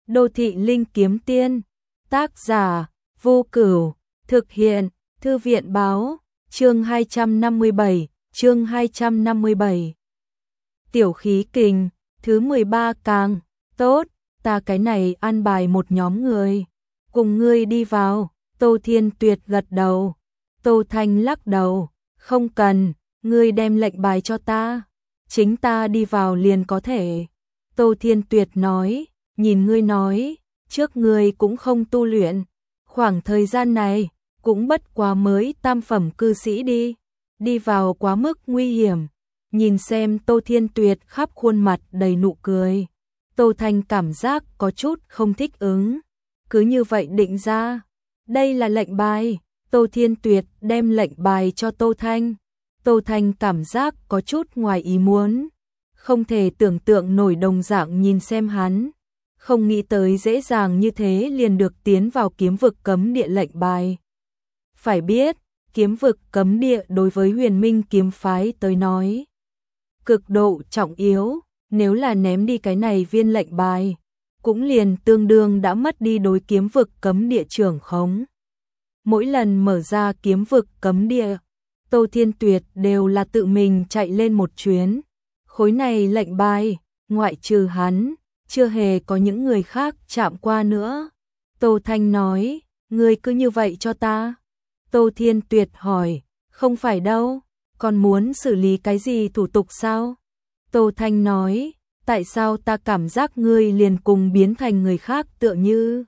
Đô thị linh kiếm tiên, tác giả, Vô Cửu, thực hiện, Thư viện báo, chương 257. Tiểu khí kình, thứ 13 càng, tốt, ta cái này an bài một nhóm người, cùng ngươi đi vào. Tô Thiên Tuyệt gật đầu, Tô Thanh lắc đầu, không cần, ngươi đem lệnh bài cho ta, chính ta đi vào liền có thể. Tô Thiên Tuyệt nói, nhìn ngươi nói, trước ngươi cũng không tu luyện, khoảng thời gian này, cũng bất quá mới tam phẩm cư sĩ đi vào quá mức nguy hiểm. Nhìn xem Tô Thiên Tuyệt khắp khuôn mặt đầy nụ cười, Tô Thanh cảm giác có chút không thích ứng, cứ như vậy định ra. Đây là lệnh bài, Tô Thiên Tuyệt đem lệnh bài cho Tô Thanh. Tô Thanh cảm giác có chút ngoài ý muốn, không thể tưởng tượng nổi đồng dạng nhìn xem hắn, không nghĩ tới dễ dàng như thế liền được tiến vào kiếm vực cấm địa lệnh bài. Phải biết, kiếm vực cấm địa đối với Huyền Minh kiếm phái tới nói cực độ trọng yếu, nếu là ném đi cái này viên lệnh bài, cũng liền tương đương đã mất đi đối kiếm vực cấm địa trưởng khống. Mỗi lần mở ra kiếm vực cấm địa, Tô Thiên Tuyệt đều là tự mình chạy lên một chuyến. Khối này lệnh bài, ngoại trừ hắn, chưa hề có những người khác chạm qua nữa. Tô Thanh nói, ngươi cứ như vậy cho ta. Tô Thiên Tuyệt hỏi, không phải đâu, còn muốn xử lý cái gì thủ tục sao? Tô Thanh nói, tại sao ta cảm giác ngươi liền cùng biến thành người khác tựa như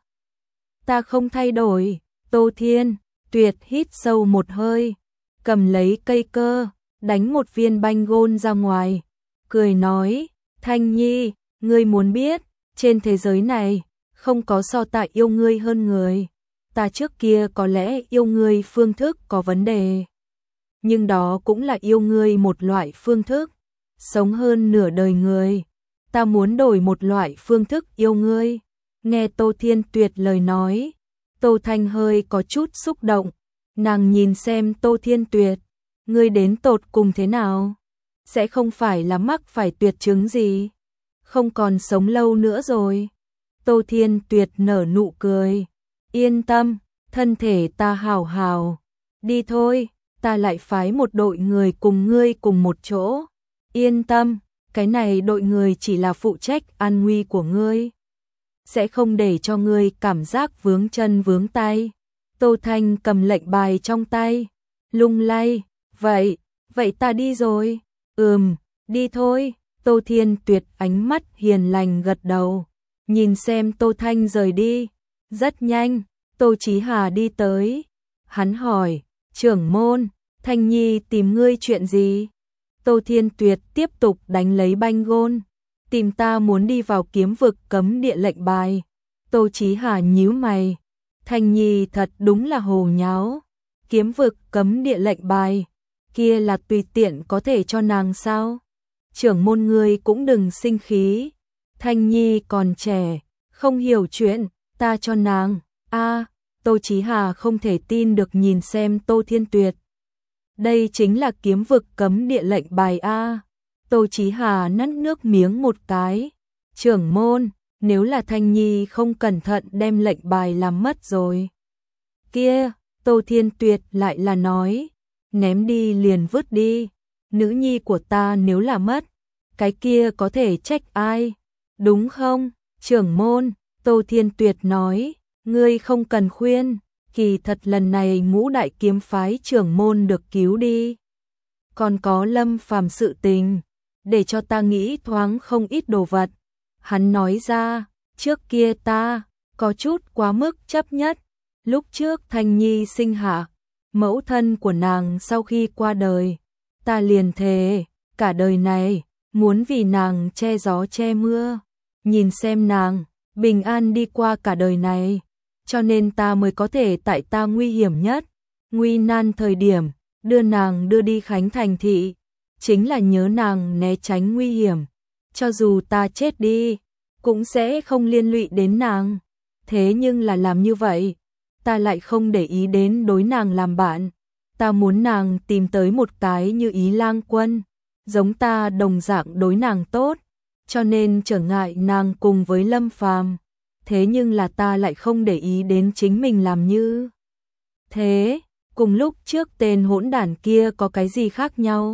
ta không thay đổi. Tô Thiên Tuyệt hít sâu một hơi, cầm lấy cây cơ, đánh một viên banh gôn ra ngoài, cười nói, Thanh Nhi, ngươi muốn biết, trên thế giới này, không có so ta yêu ngươi hơn người. Ta trước kia có lẽ yêu ngươi phương thức có vấn đề, nhưng đó cũng là yêu ngươi một loại phương thức, sống hơn nửa đời người. Ta muốn đổi một loại phương thức yêu ngươi. Nghe Tô Thiên Tuyệt lời nói, Tô Thanh hơi có chút xúc động, nàng nhìn xem Tô Thiên Tuyệt, ngươi đến tột cùng thế nào? Sẽ không phải là mắc phải tuyệt chứng gì? Không còn sống lâu nữa rồi. Tô Thiên Tuyệt nở nụ cười, yên tâm, thân thể ta hảo hảo. Đi thôi, ta lại phái một đội người cùng ngươi cùng một chỗ. Yên tâm, cái này đội người chỉ là phụ trách an nguy của ngươi, sẽ không để cho ngươi cảm giác vướng chân vướng tay. Tô Thanh cầm lệnh bài trong tay, lung lay, vậy ta đi rồi. Đi thôi. Tô Thiên Tuyệt ánh mắt hiền lành gật đầu, nhìn xem Tô Thanh rời đi. Rất nhanh, Tô Chí Hà đi tới, hắn hỏi, trưởng môn, Thanh Nhi tìm ngươi chuyện gì? Tô Thiên Tuyệt tiếp tục đánh lấy banh gôn, tìm ta muốn đi vào kiếm vực cấm địa lệnh bài. Tô Chí Hà nhíu mày, Thanh Nhi thật đúng là hồ nháo, kiếm vực cấm địa lệnh bài, kia là tùy tiện có thể cho nàng sao? Trưởng môn ngươi cũng đừng sinh khí, Thanh Nhi còn trẻ, không hiểu chuyện, ta cho nàng. Tô Chí Hà không thể tin được nhìn xem Tô Thiên Tuyệt. Đây chính là kiếm vực cấm địa lệnh bài a. Tô Chí Hà nuốt nước miếng một cái. Trưởng môn, nếu là Thanh Nhi không cẩn thận đem lệnh bài làm mất rồi. Kia, Tô Thiên Tuyệt lại là nói, ném đi liền vứt đi. Nữ nhi của ta nếu là mất, cái kia có thể trách ai? Đúng không, trưởng môn? Tô Thiên Tuyệt nói, ngươi không cần khuyên, kỳ thật lần này Ngũ Đại kiếm phái trưởng môn được cứu đi. Còn có Lâm Phàm sự tình, để cho ta nghĩ thoáng không ít đồ vật. Hắn nói ra, trước kia ta có chút quá mức chấp nhất. Lúc trước Thanh Nhi sinh hạ, mẫu thân của nàng sau khi qua đời, ta liền thề, cả đời này, muốn vì nàng che gió che mưa, nhìn xem nàng bình an đi qua cả đời này, cho nên ta mới có thể tại ta nguy hiểm nhất, nguy nan thời điểm, đưa nàng đưa đi Khánh Thành thị, chính là nhớ nàng né tránh nguy hiểm, cho dù ta chết đi, cũng sẽ không liên lụy đến nàng. Thế nhưng là làm như vậy, ta lại không để ý đến đối nàng làm bạn, ta muốn nàng tìm tới một cái như Ý Lang Quân, giống ta đồng dạng đối nàng tốt, cho nên trở ngại nàng cùng với Lâm Phàm. thế nhưng là ta lại không để ý đến chính mình làm như thế, cùng lúc trước tên hỗn đản kia có cái gì khác nhau?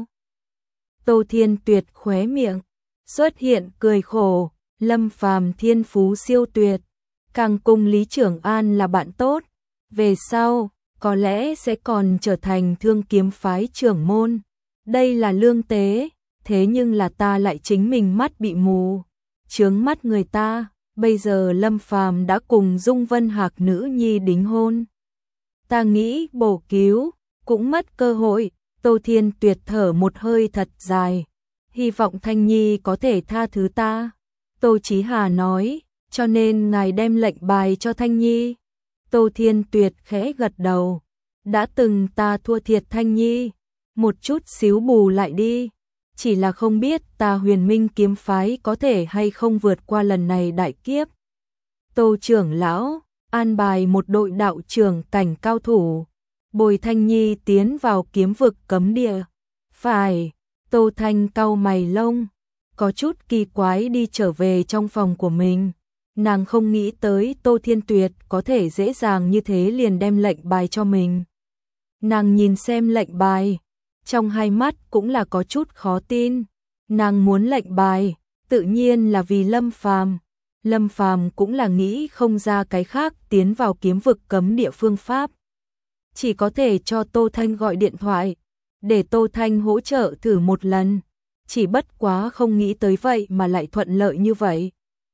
Tô Thiên Tuyệt khóe miệng xuất hiện cười khổ, Lâm Phàm thiên phú siêu tuyệt, càng cùng Lý Trưởng An là bạn tốt, về sau có lẽ sẽ còn trở thành Thương Kiếm phái trưởng môn. Đây là lương tế, thế nhưng là ta lại chính mình mắt bị mù, chướng mắt người ta. Bây giờ Lâm Phàm đã cùng Dung Vân Hạc nữ nhi đính hôn. Ta nghĩ bổ cứu, cũng mất cơ hội. Tô Thiên Tuyệt thở một hơi thật dài, hy vọng Thanh Nhi có thể tha thứ ta. Tô Chí Hà nói, cho nên ngài đem lệnh bài cho Thanh Nhi. Tô Thiên Tuyệt khẽ gật đầu, đã từng ta thua thiệt Thanh Nhi, một chút xíu bù lại đi, chỉ là không biết ta Huyền Minh kiếm phái có thể hay không vượt qua lần này đại kiếp. Tô trưởng lão an bài một đội đạo trưởng cảnh cao thủ, bồi Thanh Nhi tiến vào kiếm vực cấm địa. Phải. Tô Thanh cau mày lông, có chút kỳ quái đi trở về trong phòng của mình. Nàng không nghĩ tới Tô Thiên Tuyệt có thể dễ dàng như thế liền đem lệnh bài cho mình. Nàng nhìn xem lệnh bài, trong hai mắt cũng là có chút khó tin. Nàng muốn lệnh bài, tự nhiên là vì Lâm Phàm. Lâm Phàm cũng là nghĩ không ra cái khác tiến vào kiếm vực cấm địa phương pháp. Chỉ có thể cho Tô Thanh gọi điện thoại, để Tô Thanh hỗ trợ thử một lần. Chỉ bất quá không nghĩ tới vậy mà lại thuận lợi như vậy.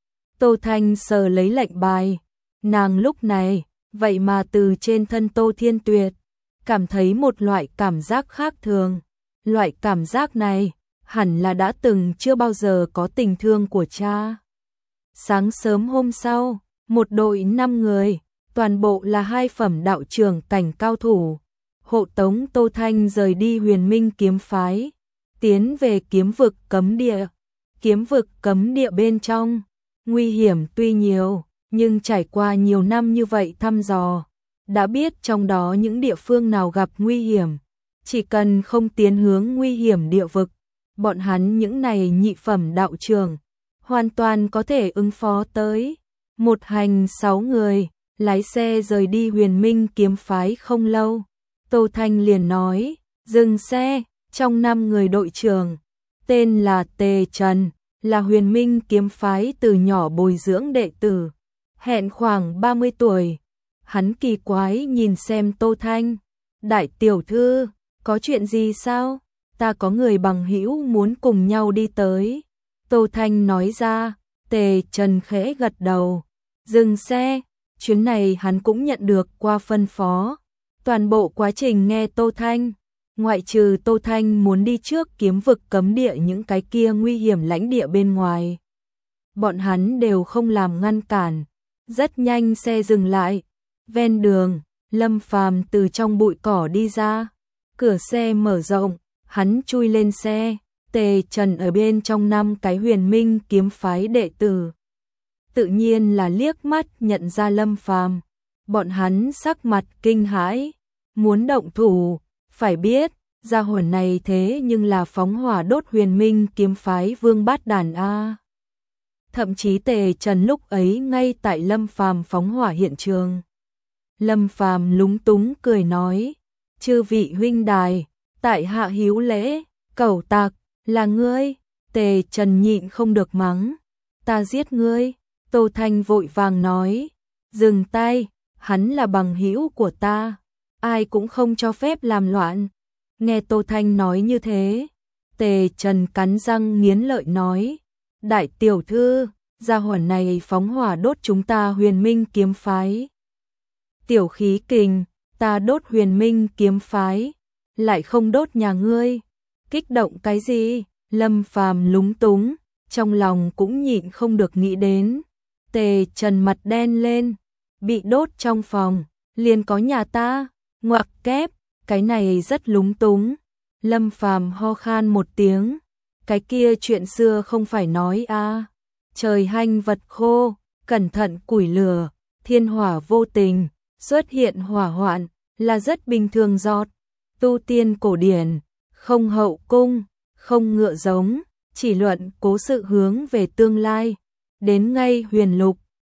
Tô Thanh sờ lấy lệnh bài, nàng lúc này, vậy mà từ trên thân Tô Thiên Tuyệt, cảm thấy một loại cảm giác khác thường. Loại cảm giác này, hẳn là đã từng chưa bao giờ có tình thương của cha. Sáng sớm hôm sau, một đội 5 người, toàn bộ là 2 phẩm đạo trưởng cảnh cao thủ, hộ tống Tô Thanh rời đi Huyền Minh kiếm phái, tiến về kiếm vực cấm địa. Kiếm vực cấm địa bên trong, nguy hiểm tuy nhiều, nhưng trải qua nhiều năm như vậy thăm dò, đã biết trong đó những địa phương nào gặp nguy hiểm, chỉ cần không tiến hướng nguy hiểm địa vực, bọn hắn những này nhị phẩm đạo trưởng hoàn toàn có thể ứng phó tới. Một hành 6 người, lái xe rời đi Huyền Minh kiếm phái không lâu, Tô Thanh liền nói, dừng xe. Trong 5 người đội trưởng, tên là Tề Trần, là Huyền Minh kiếm phái từ nhỏ bồi dưỡng đệ tử, hẹn khoảng 30 tuổi. Hắn kỳ quái nhìn xem Tô Thanh, đại tiểu thư, có chuyện gì sao? Ta có người bằng hữu muốn cùng nhau đi tới. Tô Thanh nói ra. Tề Trần khẽ gật đầu, dừng xe. Chuyến này hắn cũng nhận được qua phân phó, toàn bộ quá trình nghe Tô Thanh. Ngoại trừ Tô Thanh muốn đi trước kiếm vực cấm địa những cái kia nguy hiểm lãnh địa bên ngoài, bọn hắn đều không làm ngăn cản. Rất nhanh xe dừng lại. Ven đường, Lâm Phàm từ trong bụi cỏ đi ra, cửa xe mở rộng, hắn chui lên xe. Tề Trần ở bên trong 5 cái Huyền Minh kiếm phái đệ tử, tự nhiên là liếc mắt nhận ra Lâm Phàm. Bọn hắn sắc mặt kinh hãi, muốn động thủ. Phải biết, gia hỏa này thế nhưng là phóng hỏa đốt Huyền Minh kiếm phái vương bát đàn a. Thậm chí Tề Trần lúc ấy ngay tại Lâm Phàm phóng hỏa hiện trường. Lâm Phàm lúng túng cười nói, chư vị huynh đài, tại hạ hiếu lễ. Cẩu tặc, là ngươi? Tề Trần nhịn không được mắng, ta giết ngươi. Tô Thanh vội vàng nói, dừng tay, hắn là bằng hữu của ta, ai cũng không cho phép làm loạn. Nghe Tô Thanh nói như thế, Tề Trần cắn răng nghiến lợi nói, đại tiểu thư, gia hỏa này phóng hỏa đốt chúng ta Huyền Minh kiếm phái. Tiểu khí kình, ta đốt Huyền Minh kiếm phái, lại không đốt nhà ngươi. Kích động cái gì? Lâm Phàm lúng túng, trong lòng cũng nhịn không được nghĩ đến. Tề Trần mặt đen lên, bị đốt trong phòng, liền có nhà ta. Ngoặc kép, cái này rất lúng túng. Lâm Phàm ho khan một tiếng, cái kia chuyện xưa không phải nói a. Trời hanh vật khô, cẩn thận củi lửa, thiên hỏa vô tình, xuất hiện hỏa hoạn, là rất bình thường giọt. Tu tiên cổ điển, không hậu cung, không ngựa giống, chỉ luận cố sự hướng về tương lai. Đến ngay huyền lục,